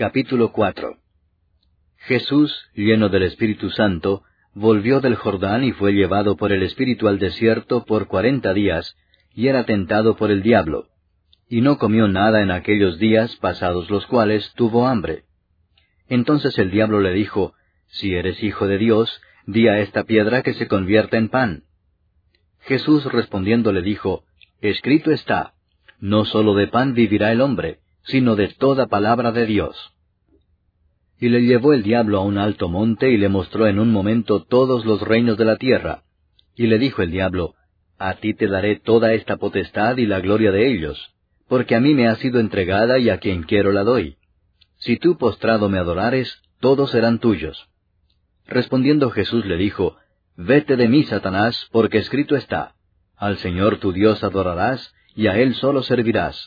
Capítulo 4. Jesús, lleno del Espíritu Santo, volvió del Jordán y fue llevado por el Espíritu al desierto por 40 días, y era tentado por el diablo. Y no comió nada en aquellos días, pasados los cuales tuvo hambre. Entonces el diablo le dijo, Si eres hijo de Dios, di a esta piedra que se convierta en pan. Jesús respondiendo le dijo, Escrito está, no sólo de pan vivirá el hombre, sino de toda palabra de Dios. Y le llevó el diablo a un alto monte y le mostró en un momento todos los reinos de la tierra. Y le dijo el diablo, A ti te daré toda esta potestad y la gloria de ellos, porque a mí me ha sido entregada y a quien quiero la doy. Si tú postrado me adorares, todos serán tuyos. Respondiendo Jesús le dijo, Vete de mí, Satanás, porque escrito está, Al Señor tu Dios adorarás, y a Él solo servirás.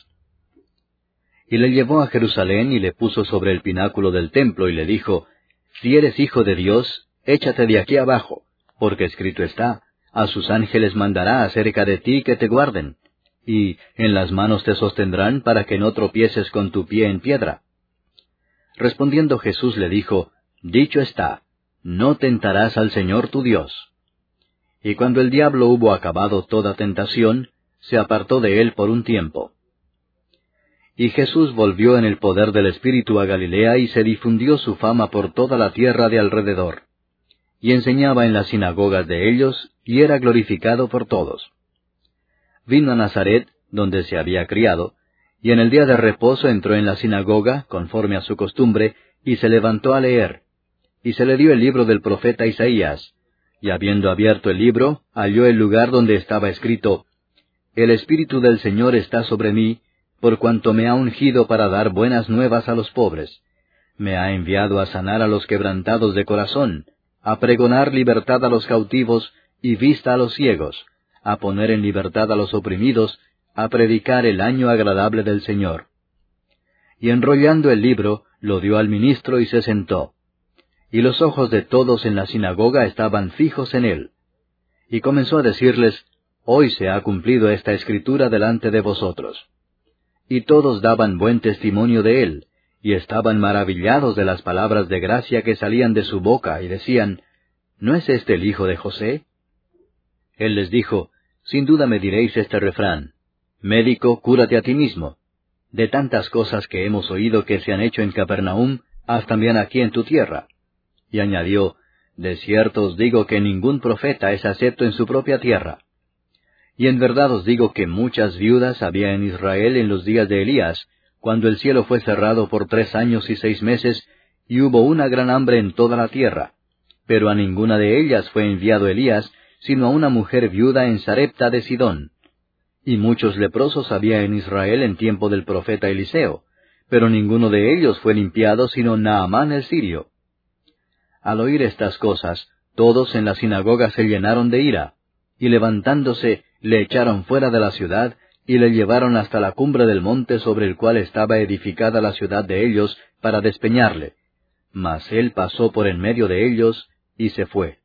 Y le llevó a Jerusalén y le puso sobre el pináculo del templo y le dijo, Si eres hijo de Dios, échate de aquí abajo, porque escrito está, A sus ángeles mandará acerca de ti que te guarden, y en las manos te sostendrán para que no tropieces con tu pie en piedra. Respondiendo Jesús le dijo, Dicho está, no tentarás al Señor tu Dios. Y cuando el diablo hubo acabado toda tentación, se apartó de él por un tiempo. Y Jesús volvió en el poder del Espíritu a Galilea y se difundió su fama por toda la tierra de alrededor. Y enseñaba en las sinagogas de ellos, y era glorificado por todos. Vino a Nazaret, donde se había criado, y en el día de reposo entró en la sinagoga, conforme a su costumbre, y se levantó a leer. Y se le dio el libro del profeta Isaías, y habiendo abierto el libro, halló el lugar donde estaba escrito, El Espíritu del Señor está sobre mí, por cuanto me ha ungido para dar buenas nuevas a los pobres. Me ha enviado a sanar a los quebrantados de corazón, a pregonar libertad a los cautivos y vista a los ciegos, a poner en libertad a los oprimidos, a predicar el año agradable del Señor. Y enrollando el libro, lo dio al ministro y se sentó. Y los ojos de todos en la sinagoga estaban fijos en él. Y comenzó a decirles, Hoy se ha cumplido esta escritura delante de vosotros. Y todos daban buen testimonio de él, y estaban maravillados de las palabras de gracia que salían de su boca, y decían, ¿No es este el hijo de José? Él les dijo, Sin duda me diréis este refrán, Médico, cúrate a ti mismo. De tantas cosas que hemos oído que se han hecho en Capernaum, haz también aquí en tu tierra. Y añadió, De cierto os digo que ningún profeta es acepto en su propia tierra. Y en verdad os digo que muchas viudas había en Israel en los días de Elías, cuando el cielo fue cerrado por 3 años y 6 meses, y hubo una gran hambre en toda la tierra. Pero a ninguna de ellas fue enviado Elías, sino a una mujer viuda en Sarepta de Sidón. Y muchos leprosos había en Israel en tiempo del profeta Eliseo, pero ninguno de ellos fue limpiado sino Naamán el sirio. Al oír estas cosas, todos en la sinagoga se llenaron de ira, y levantándose, le echaron fuera de la ciudad, y le llevaron hasta la cumbre del monte sobre el cual estaba edificada la ciudad de ellos, para despeñarle. Mas él pasó por en medio de ellos, y se fue.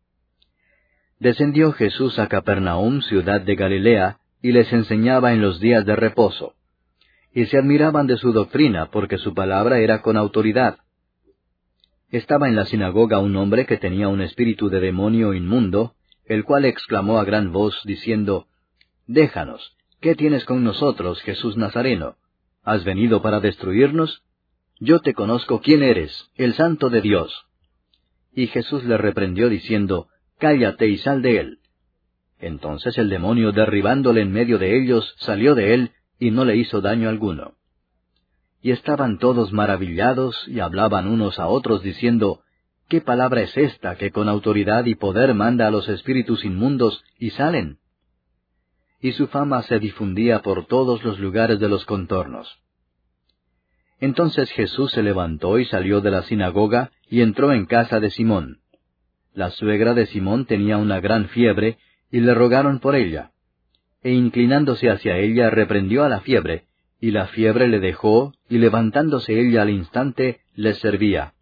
Descendió Jesús a Capernaum, ciudad de Galilea, y les enseñaba en los días de reposo. Y se admiraban de su doctrina, porque su palabra era con autoridad. Estaba en la sinagoga un hombre que tenía un espíritu de demonio inmundo, el cual exclamó a gran voz, diciendo, Déjanos, ¿qué tienes con nosotros, Jesús Nazareno? ¿Has venido para destruirnos? Yo te conozco quién eres, el Santo de Dios. Y Jesús le reprendió diciendo, Cállate y sal de él. Entonces el demonio, derribándole en medio de ellos, salió de él, y no le hizo daño alguno. Y estaban todos maravillados, y hablaban unos a otros, diciendo, ¿Qué palabra es esta que con autoridad y poder manda a los espíritus inmundos, y salen? Y su fama se difundía por todos los lugares de los contornos. Entonces Jesús se levantó y salió de la sinagoga, y entró en casa de Simón. La suegra de Simón tenía una gran fiebre, y le rogaron por ella. E inclinándose hacia ella, reprendió a la fiebre, y la fiebre le dejó, y levantándose ella al instante, les servía.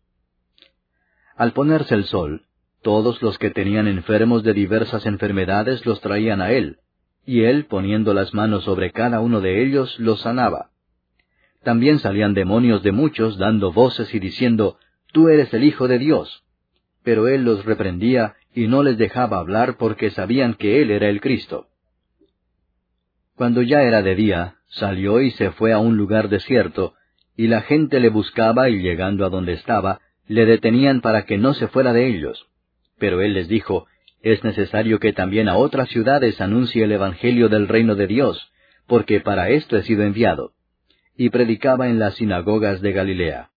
Al ponerse el sol, todos los que tenían enfermos de diversas enfermedades los traían a él, y él, poniendo las manos sobre cada uno de ellos, los sanaba. También salían demonios de muchos, dando voces y diciendo, Tú eres el Hijo de Dios. Pero él los reprendía y no les dejaba hablar porque sabían que él era el Cristo. Cuando ya era de día, salió y se fue a un lugar desierto, y la gente le buscaba y llegando a donde estaba, le detenían para que no se fuera de ellos. Pero él les dijo, Es necesario que también a otras ciudades anuncie el Evangelio del reino de Dios, porque para esto he sido enviado. Y predicaba en las sinagogas de Galilea.